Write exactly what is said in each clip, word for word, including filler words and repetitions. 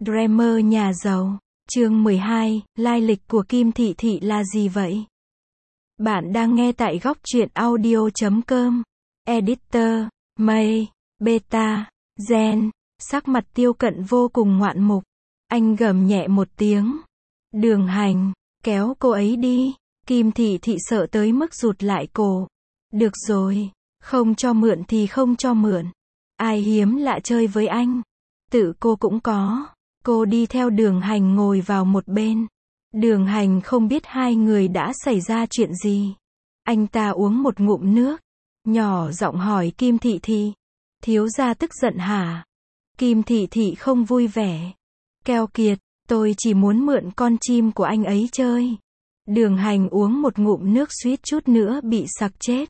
Dreamer nhà giàu. Chương mười hai, lai lịch của Kim Thị Thị là gì vậy? Bạn đang nghe tại góc truyện audio chấm com. Editor, May, Beta, Gen. Sắc mặt Tiêu Cận vô cùng ngoạn mục. Anh gầm nhẹ một tiếng. Đường Hành, kéo cô ấy đi. Kim Thị Thị sợ tới mức rụt lại cổ. Được rồi, không cho mượn thì không cho mượn. Ai hiếm lạ chơi với anh. Tự cô cũng có. Cô đi theo Đường Hành ngồi vào một bên. Đường Hành không biết hai người đã xảy ra chuyện gì. Anh ta uống một ngụm nước. Nhỏ giọng hỏi Kim Thị Thị. Thiếu gia tức giận hả? Kim Thị Thị không vui vẻ. Keo kiệt, tôi chỉ muốn mượn con chim của anh ấy chơi. Đường Hành uống một ngụm nước suýt chút nữa bị sặc chết.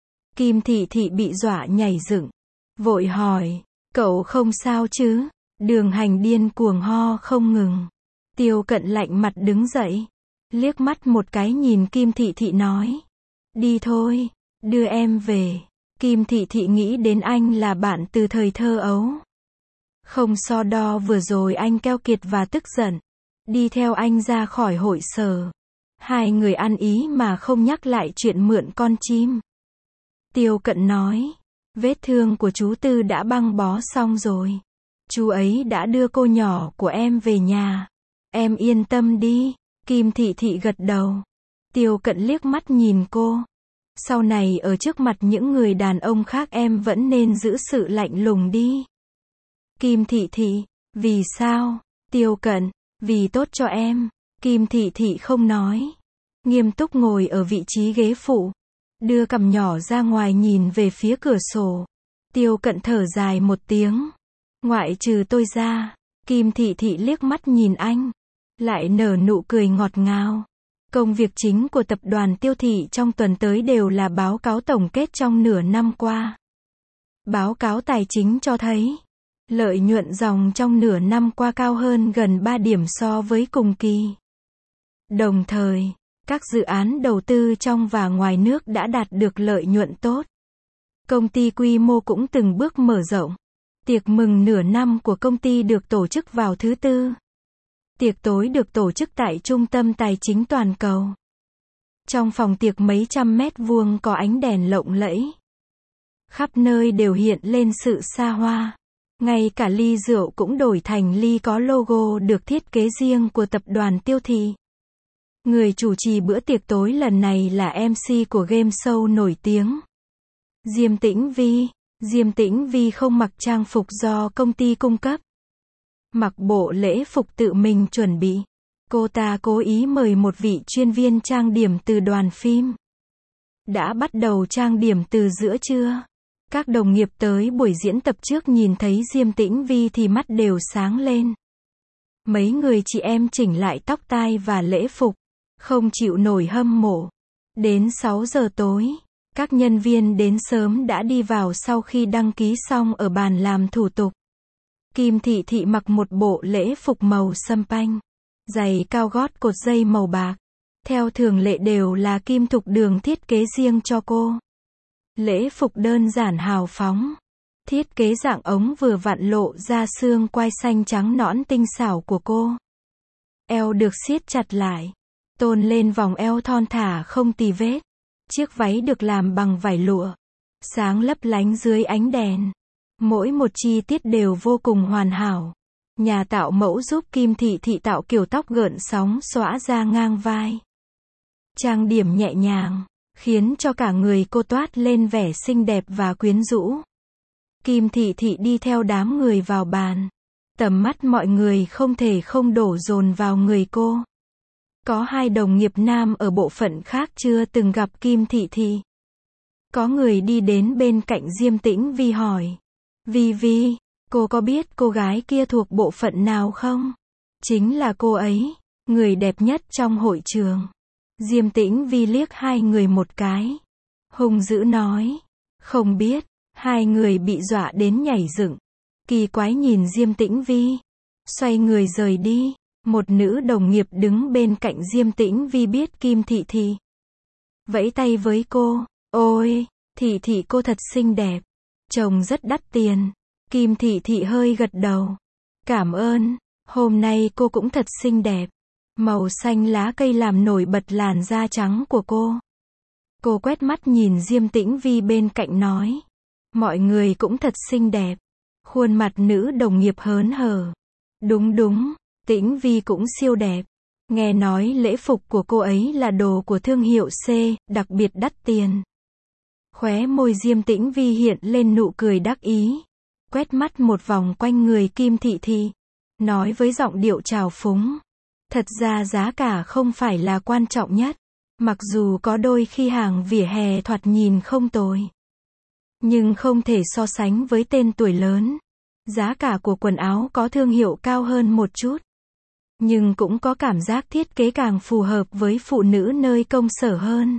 Kim Thị Thị bị dọa nhảy dựng. Vội hỏi, cậu không sao chứ? Đường Hành điên cuồng ho không ngừng. Tiêu Cận lạnh mặt đứng dậy. Liếc mắt một cái nhìn Kim Thị Thị nói. Đi thôi, đưa em về. Kim Thị Thị nghĩ đến anh là bạn từ thời thơ ấu. Không so đo vừa rồi anh keo kiệt và tức giận. Đi theo anh ra khỏi hội sở. Hai người ăn ý mà không nhắc lại chuyện mượn con chim. Tiêu Cận nói. Vết thương của chú Tư đã băng bó xong rồi. Chú ấy đã đưa cô nhỏ của em về nhà. Em yên tâm đi. Kim Thị Thị gật đầu. Tiêu Cận liếc mắt nhìn cô. Sau này ở trước mặt những người đàn ông khác em vẫn nên giữ sự lạnh lùng đi. Kim Thị Thị. Vì sao? Tiêu Cận. Vì tốt cho em. Kim Thị Thị không nói. Nghiêm túc ngồi ở vị trí ghế phụ. Đưa cằm nhỏ ra ngoài nhìn về phía cửa sổ. Tiêu Cận thở dài một tiếng. Ngoại trừ tôi ra. Kim Thị Thị liếc mắt nhìn anh. Lại nở nụ cười ngọt ngào. Công việc chính của tập đoàn Tiêu Thị trong tuần tới đều là báo cáo tổng kết trong nửa năm qua. Báo cáo tài chính cho thấy. Lợi nhuận ròng trong nửa năm qua cao hơn gần ba điểm so với cùng kỳ. Đồng thời, các dự án đầu tư trong và ngoài nước đã đạt được lợi nhuận tốt. Công ty quy mô cũng từng bước mở rộng. Tiệc mừng nửa năm của công ty được tổ chức vào thứ tư. Tiệc tối được tổ chức tại Trung tâm Tài chính Toàn cầu. Trong phòng tiệc mấy trăm mét vuông có ánh đèn lộng lẫy. Khắp nơi đều hiện lên sự xa hoa. Ngay cả ly rượu cũng đổi thành ly có logo được thiết kế riêng của tập đoàn Tiêu Thị. Người chủ trì bữa tiệc tối lần này là em xê của game show nổi tiếng. Diêm Tĩnh Vi. Diêm Tĩnh Vi không mặc trang phục do công ty cung cấp. Mặc bộ lễ phục tự mình chuẩn bị. Cô ta cố ý mời một vị chuyên viên trang điểm từ đoàn phim. Đã bắt đầu trang điểm từ giữa trưa. Các đồng nghiệp tới buổi diễn tập trước nhìn thấy Diêm Tĩnh Vi thì mắt đều sáng lên. Mấy người chị em chỉnh lại tóc tai và lễ phục. Không chịu nổi hâm mộ. Đến sáu giờ tối. Các nhân viên đến sớm đã đi vào sau khi đăng ký xong ở bàn làm thủ tục. Kim Thị Thị mặc một bộ lễ phục màu sâm panh. Giày cao gót cột dây màu bạc. Theo thường lệ đều là Kim Thục Đường thiết kế riêng cho cô. Lễ phục đơn giản hào phóng. Thiết kế dạng ống vừa vặn lộ ra xương quai xanh trắng nõn tinh xảo của cô. Eo được siết chặt lại. Tôn lên vòng eo thon thả không tì vết. Chiếc váy được làm bằng vải lụa. Sáng lấp lánh dưới ánh đèn. Mỗi một chi tiết đều vô cùng hoàn hảo. Nhà tạo mẫu giúp Kim Thị Thị tạo kiểu tóc gợn sóng xõa ra ngang vai. Trang điểm nhẹ nhàng, khiến cho cả người cô toát lên vẻ xinh đẹp và quyến rũ. Kim Thị Thị đi theo đám người vào bàn. Tầm mắt mọi người không thể không đổ dồn vào người cô. Có hai đồng nghiệp nam ở bộ phận khác chưa từng gặp Kim Thị Thị. Có người đi đến bên cạnh Diêm Tĩnh Vi hỏi. Vi Vi, cô có biết cô gái kia thuộc bộ phận nào không? Chính là cô ấy, người đẹp nhất trong hội trường. Diêm Tĩnh Vi liếc hai người một cái. Hung dữ nói. Không biết. Hai người bị dọa đến nhảy dựng. Kỳ quái nhìn Diêm Tĩnh Vi. Xoay người rời đi. Một nữ đồng nghiệp đứng bên cạnh Diêm Tĩnh Vi biết Kim Thị Thị. Vẫy tay với cô. Ôi, Thị Thị cô thật xinh đẹp. Chồng rất đắt tiền. Kim Thị Thị hơi gật đầu. Cảm ơn. Hôm nay cô cũng thật xinh đẹp. Màu xanh lá cây làm nổi bật làn da trắng của cô. Cô quét mắt nhìn Diêm Tĩnh Vi bên cạnh nói. Mọi người cũng thật xinh đẹp. Khuôn mặt nữ đồng nghiệp hớn hở. Đúng đúng, Tĩnh Vi cũng siêu đẹp. Nghe nói lễ phục của cô ấy là đồ của thương hiệu C, đặc biệt đắt tiền. Khóe môi Diêm Tĩnh Vi hiện lên nụ cười đắc ý. Quét mắt một vòng quanh người Kim Thị Thị. Nói với giọng điệu trào phúng. Thật ra giá cả không phải là quan trọng nhất. Mặc dù có đôi khi hàng vỉa hè thoạt nhìn không tồi. Nhưng không thể so sánh với tên tuổi lớn. Giá cả của quần áo có thương hiệu cao hơn một chút. Nhưng cũng có cảm giác thiết kế càng phù hợp với phụ nữ nơi công sở hơn.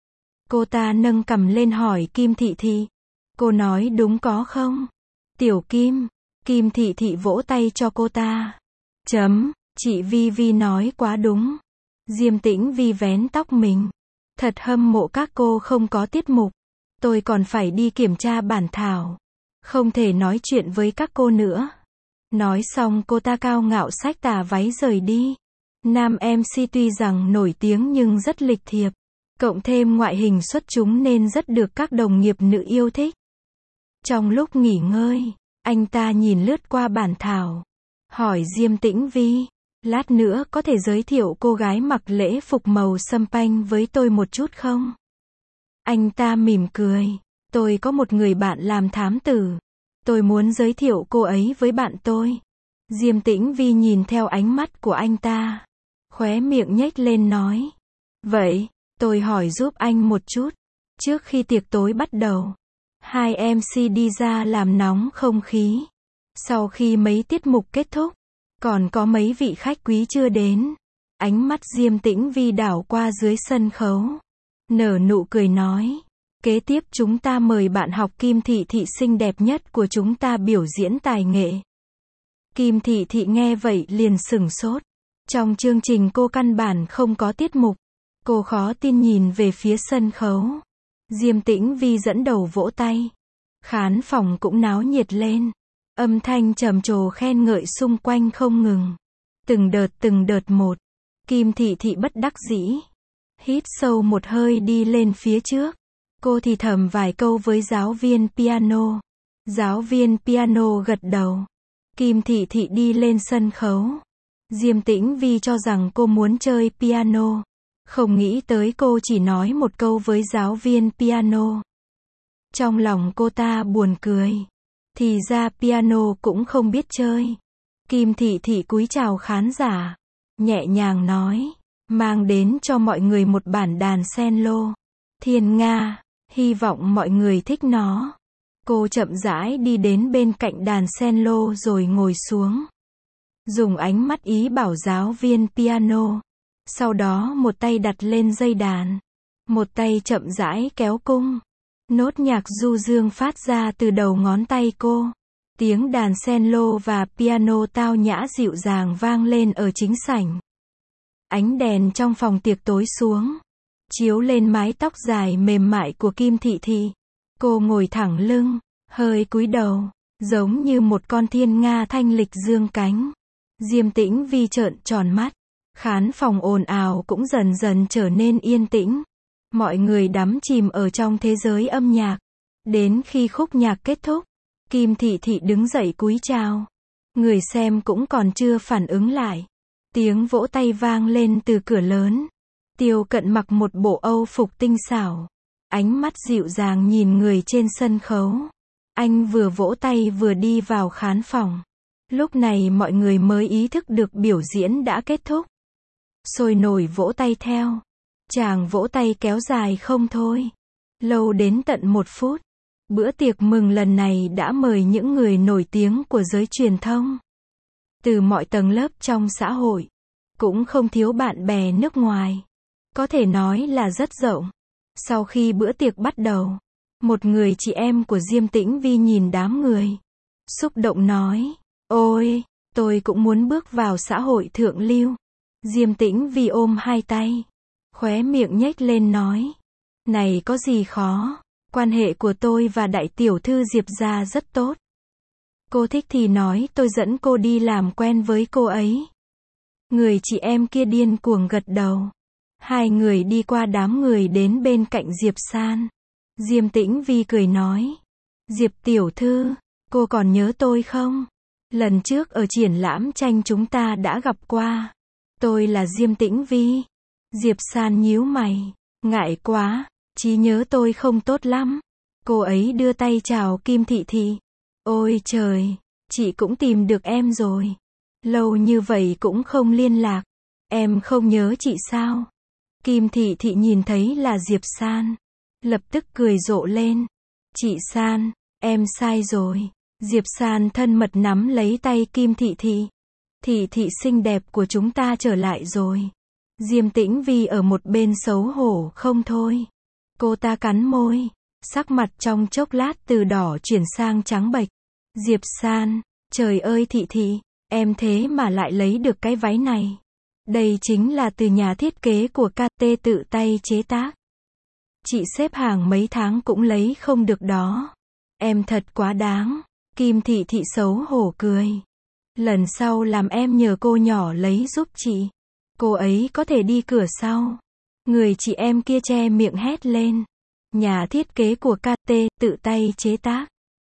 Cô ta nâng cằm lên hỏi Kim Thị Thị. Cô nói đúng có không? Tiểu Kim. Kim Thị Thị vỗ tay cho cô ta. Chấm, chị Vi Vi nói quá đúng. Diêm Tĩnh Vi vén tóc mình. Thật hâm mộ các cô không có tiết mục. Tôi còn phải đi kiểm tra bản thảo. Không thể nói chuyện với các cô nữa. Nói xong cô ta cao ngạo xách tà váy rời đi. Nam em xê tuy rằng nổi tiếng nhưng rất lịch thiệp. Cộng thêm ngoại hình xuất chúng nên rất được các đồng nghiệp nữ yêu thích. Trong lúc nghỉ ngơi, anh ta nhìn lướt qua bản thảo. Hỏi Diêm Tĩnh Vi. Lát nữa có thể giới thiệu cô gái mặc lễ phục màu sâm panh với tôi một chút không? Anh ta mỉm cười. Tôi có một người bạn làm thám tử. Tôi muốn giới thiệu cô ấy với bạn tôi. Diêm Tĩnh Vi nhìn theo ánh mắt của anh ta. Khóe miệng nhếch lên nói. Vậy, tôi hỏi giúp anh một chút. Trước khi tiệc tối bắt đầu, hai em xê đi ra làm nóng không khí. Sau khi mấy tiết mục kết thúc, còn có mấy vị khách quý chưa đến. Ánh mắt Diêm Tĩnh Vi đảo qua dưới sân khấu. Nở nụ cười nói. Kế tiếp chúng ta mời bạn học Kim Thị Thị xinh đẹp nhất của chúng ta biểu diễn tài nghệ. Kim Thị Thị nghe vậy liền sửng sốt. Trong chương trình cô căn bản không có tiết mục. Cô khó tin nhìn về phía sân khấu. Diêm Tĩnh Vi dẫn đầu vỗ tay. Khán phòng cũng náo nhiệt lên. Âm thanh trầm trồ khen ngợi xung quanh không ngừng. Từng đợt từng đợt một. Kim Thị Thị bất đắc dĩ. Hít sâu một hơi đi lên phía trước. Cô thì thầm vài câu với giáo viên piano. Giáo viên piano gật đầu. Kim Thị Thị đi lên sân khấu. Diêm Tĩnh Vi cho rằng cô muốn chơi piano. Không nghĩ tới cô chỉ nói một câu với giáo viên piano. Trong lòng cô ta buồn cười. Thì ra piano cũng không biết chơi. Kim Thị Thị cúi chào khán giả. Nhẹ nhàng nói. Mang đến cho mọi người một bản đàn cello. Thiên Nga. Hy vọng mọi người thích nó. Cô chậm rãi đi đến bên cạnh đàn cello rồi ngồi xuống. Dùng ánh mắt ý bảo giáo viên piano. Sau đó một tay đặt lên dây đàn. Một tay chậm rãi kéo cung. Nốt nhạc du dương phát ra từ đầu ngón tay cô. Tiếng đàn cello và piano tao nhã dịu dàng vang lên ở chính sảnh. Ánh đèn trong phòng tiệc tối xuống. Chiếu lên mái tóc dài mềm mại của Kim Thị Thị. Cô ngồi thẳng lưng, hơi cúi đầu, giống như một con thiên nga thanh lịch dương cánh. Diêm Tĩnh Vi trợn tròn mắt. Khán phòng ồn ào cũng dần dần trở nên yên tĩnh. Mọi người đắm chìm ở trong thế giới âm nhạc. Đến khi khúc nhạc kết thúc, Kim Thị Thị đứng dậy cúi chào. Người xem cũng còn chưa phản ứng lại. Tiếng vỗ tay vang lên từ cửa lớn. Tiêu Cận mặc một bộ âu phục tinh xảo. Ánh mắt dịu dàng nhìn người trên sân khấu. Anh vừa vỗ tay vừa đi vào khán phòng. Lúc này mọi người mới ý thức được biểu diễn đã kết thúc. Sôi nổi vỗ tay theo. Chàng vỗ tay kéo dài không thôi. Lâu đến tận một phút. Bữa tiệc mừng lần này đã mời những người nổi tiếng của giới truyền thông. Từ mọi tầng lớp trong xã hội. Cũng không thiếu bạn bè nước ngoài. Có thể nói là rất rộng. Sau khi bữa tiệc bắt đầu, một người chị em của Diêm Tĩnh Vi nhìn đám người. Xúc động nói. Ôi, tôi cũng muốn bước vào xã hội thượng lưu. Diêm Tĩnh Vi ôm hai tay. Khóe miệng nhếch lên nói. Này có gì khó. Quan hệ của tôi và đại tiểu thư Diệp gia rất tốt. Cô thích thì nói tôi dẫn cô đi làm quen với cô ấy. Người chị em kia điên cuồng gật đầu. Hai người đi qua đám người đến bên cạnh Diệp San. Diêm Tĩnh Vi cười nói. Diệp tiểu thư, cô còn nhớ tôi không? Lần trước ở triển lãm tranh chúng ta đã gặp qua. Tôi là Diêm Tĩnh Vi. Diệp San nhíu mày. Ngại quá, trí nhớ tôi không tốt lắm. Cô ấy đưa tay chào Kim Thị Thị. Ôi trời, chị cũng tìm được em rồi. Lâu như vậy cũng không liên lạc. Em không nhớ chị sao? Kim Thị Thị nhìn thấy là Diệp San. Lập tức cười rộ lên. Chị San, em sai rồi. Diệp San thân mật nắm lấy tay Kim Thị Thị. Thị Thị xinh đẹp của chúng ta trở lại rồi. Diêm Tĩnh Vi ở một bên xấu hổ không thôi. Cô ta cắn môi. Sắc mặt trong chốc lát từ đỏ chuyển sang trắng bệch. Diệp San, trời ơi Thị Thị, em thế mà lại lấy được cái váy này. Đây chính là từ nhà thiết kế của ca tê tự tay chế tác. Chị xếp hàng mấy tháng cũng lấy không được đó. Em thật quá đáng. Kim Thị Thị xấu hổ cười. Lần sau làm em nhờ cô nhỏ lấy giúp chị. Cô ấy có thể đi cửa sau. Người chị em kia che miệng hét lên. Nhà thiết kế của ca tê tự tay chế tác.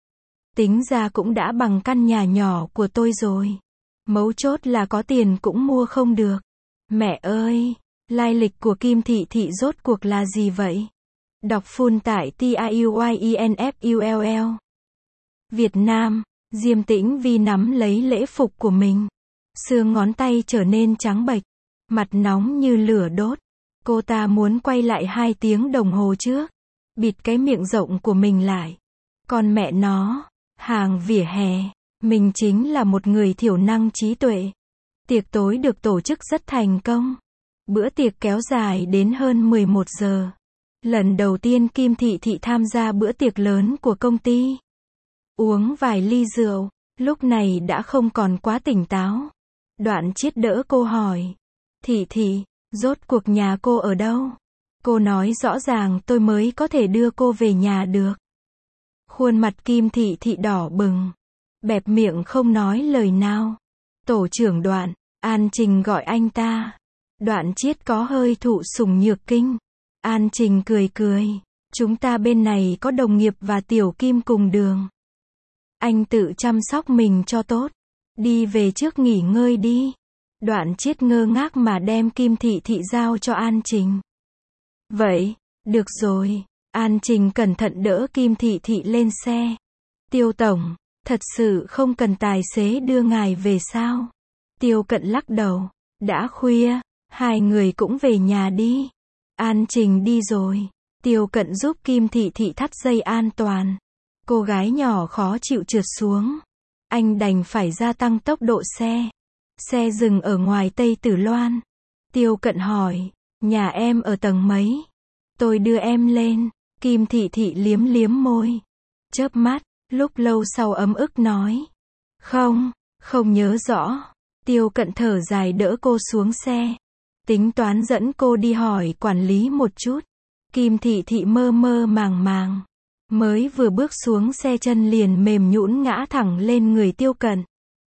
Tính ra cũng đã bằng căn nhà nhỏ của tôi rồi. Mấu chốt là có tiền cũng mua không được. Mẹ ơi, lai lịch của Kim Thị Thị rốt cuộc là gì vậy? Đọc full tại T I U Y E N F U L L. Việt Nam, Diêm Tĩnh Vi nắm lấy lễ phục của mình. Xương ngón tay trở nên trắng bệch. Mặt nóng như lửa đốt. Cô ta muốn quay lại hai tiếng đồng hồ trước. Bịt cái miệng rộng của mình lại. Còn mẹ nó, hàng vỉa hè. Mình chính là một người thiểu năng trí tuệ. Tiệc tối được tổ chức rất thành công. Bữa tiệc kéo dài đến hơn mười một giờ. Lần đầu tiên Kim Thị Thị tham gia bữa tiệc lớn của công ty. Uống vài ly rượu, lúc này đã không còn quá tỉnh táo. Đoạn Chiết đỡ cô hỏi. Thị Thị, rốt cuộc nhà cô ở đâu? Cô nói rõ ràng tôi mới có thể đưa cô về nhà được. Khuôn mặt Kim Thị Thị đỏ bừng. Bẹp miệng không nói lời nào. Tổ trưởng Đoạn, An Trình gọi anh ta. Đoạn Chiết có hơi thụ sủng nhược kinh. An Trình cười cười. Chúng ta bên này có đồng nghiệp và Tiểu Kim cùng đường. Anh tự chăm sóc mình cho tốt. Đi về trước nghỉ ngơi đi. Đoạn Chiết ngơ ngác mà đem Kim Thị Thị giao cho An Trình. Vậy, được rồi. An Trình cẩn thận đỡ Kim Thị Thị lên xe. Tiêu tổng, thật sự không cần tài xế đưa ngài về sao? Tiêu Cận lắc đầu. Đã khuya, hai người cũng về nhà đi. An Trình đi rồi. Tiêu Cận giúp Kim Thị Thị thắt dây an toàn. Cô gái nhỏ khó chịu trượt xuống. Anh đành phải gia tăng tốc độ xe. Xe dừng ở ngoài Tây Tử Loan. Tiêu Cận hỏi, nhà em ở tầng mấy? Tôi đưa em lên. Kim Thị Thị liếm liếm môi. Chớp mắt, lúc lâu sau ấm ức nói. Không, không nhớ rõ. Tiêu Cận thở dài đỡ cô xuống xe. Tính toán dẫn cô đi hỏi quản lý một chút. Kim Thị Thị mơ mơ màng màng. Mới vừa bước xuống xe chân liền mềm nhũn ngã thẳng lên người Tiêu Cận.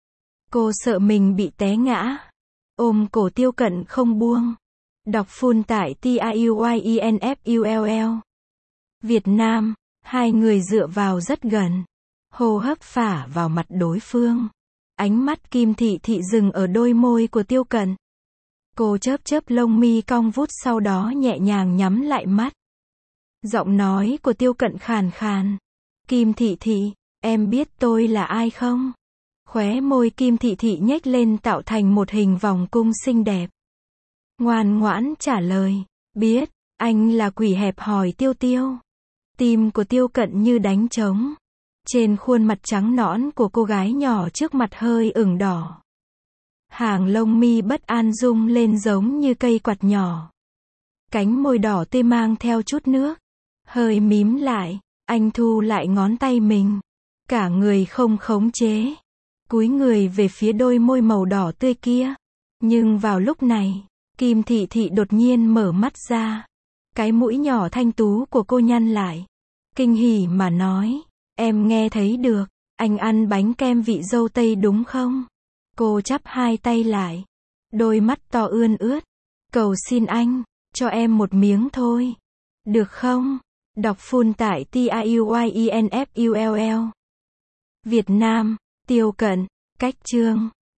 Cô sợ mình bị té ngã. Ôm cổ Tiêu Cận không buông. Đọc full tại T I U Y E N F U L L. Việt Nam, hai người dựa vào rất gần. Hô hấp phả vào mặt đối phương. Ánh mắt Kim Thị Thị dừng ở đôi môi của Tiêu Cận. Cô chớp chớp lông mi cong vút sau đó nhẹ nhàng nhắm lại mắt. Giọng nói của Tiêu Cận khàn khàn. Kim Thị Thị, em biết tôi là ai không? Khóe môi Kim Thị Thị nhếch lên tạo thành một hình vòng cung xinh đẹp. Ngoan ngoãn trả lời. Biết, anh là quỷ hẹp hòi Tiêu Tiêu. Tim của Tiêu Cận như đánh trống. Trên khuôn mặt trắng nõn của cô gái nhỏ trước mặt hơi ửng đỏ. Hàng lông mi bất an rung lên giống như cây quạt nhỏ. Cánh môi đỏ tươi mang theo chút nước. Hơi mím lại, anh thu lại ngón tay mình. Cả người không khống chế. Cúi người về phía đôi môi màu đỏ tươi kia. Nhưng vào lúc này, Kim Thị Thị đột nhiên mở mắt ra. Cái mũi nhỏ thanh tú của cô nhăn lại. Kinh hỉ mà nói, em nghe thấy được, Anh ăn bánh kem vị dâu tây đúng không? Cô chắp hai tay lại. Đôi mắt to ươn ướt. Cầu xin anh, cho em một miếng thôi. Được không? Đọc full tại T I U Y E N F U L L. Việt Nam, Tiêu Cận, Cách Chương.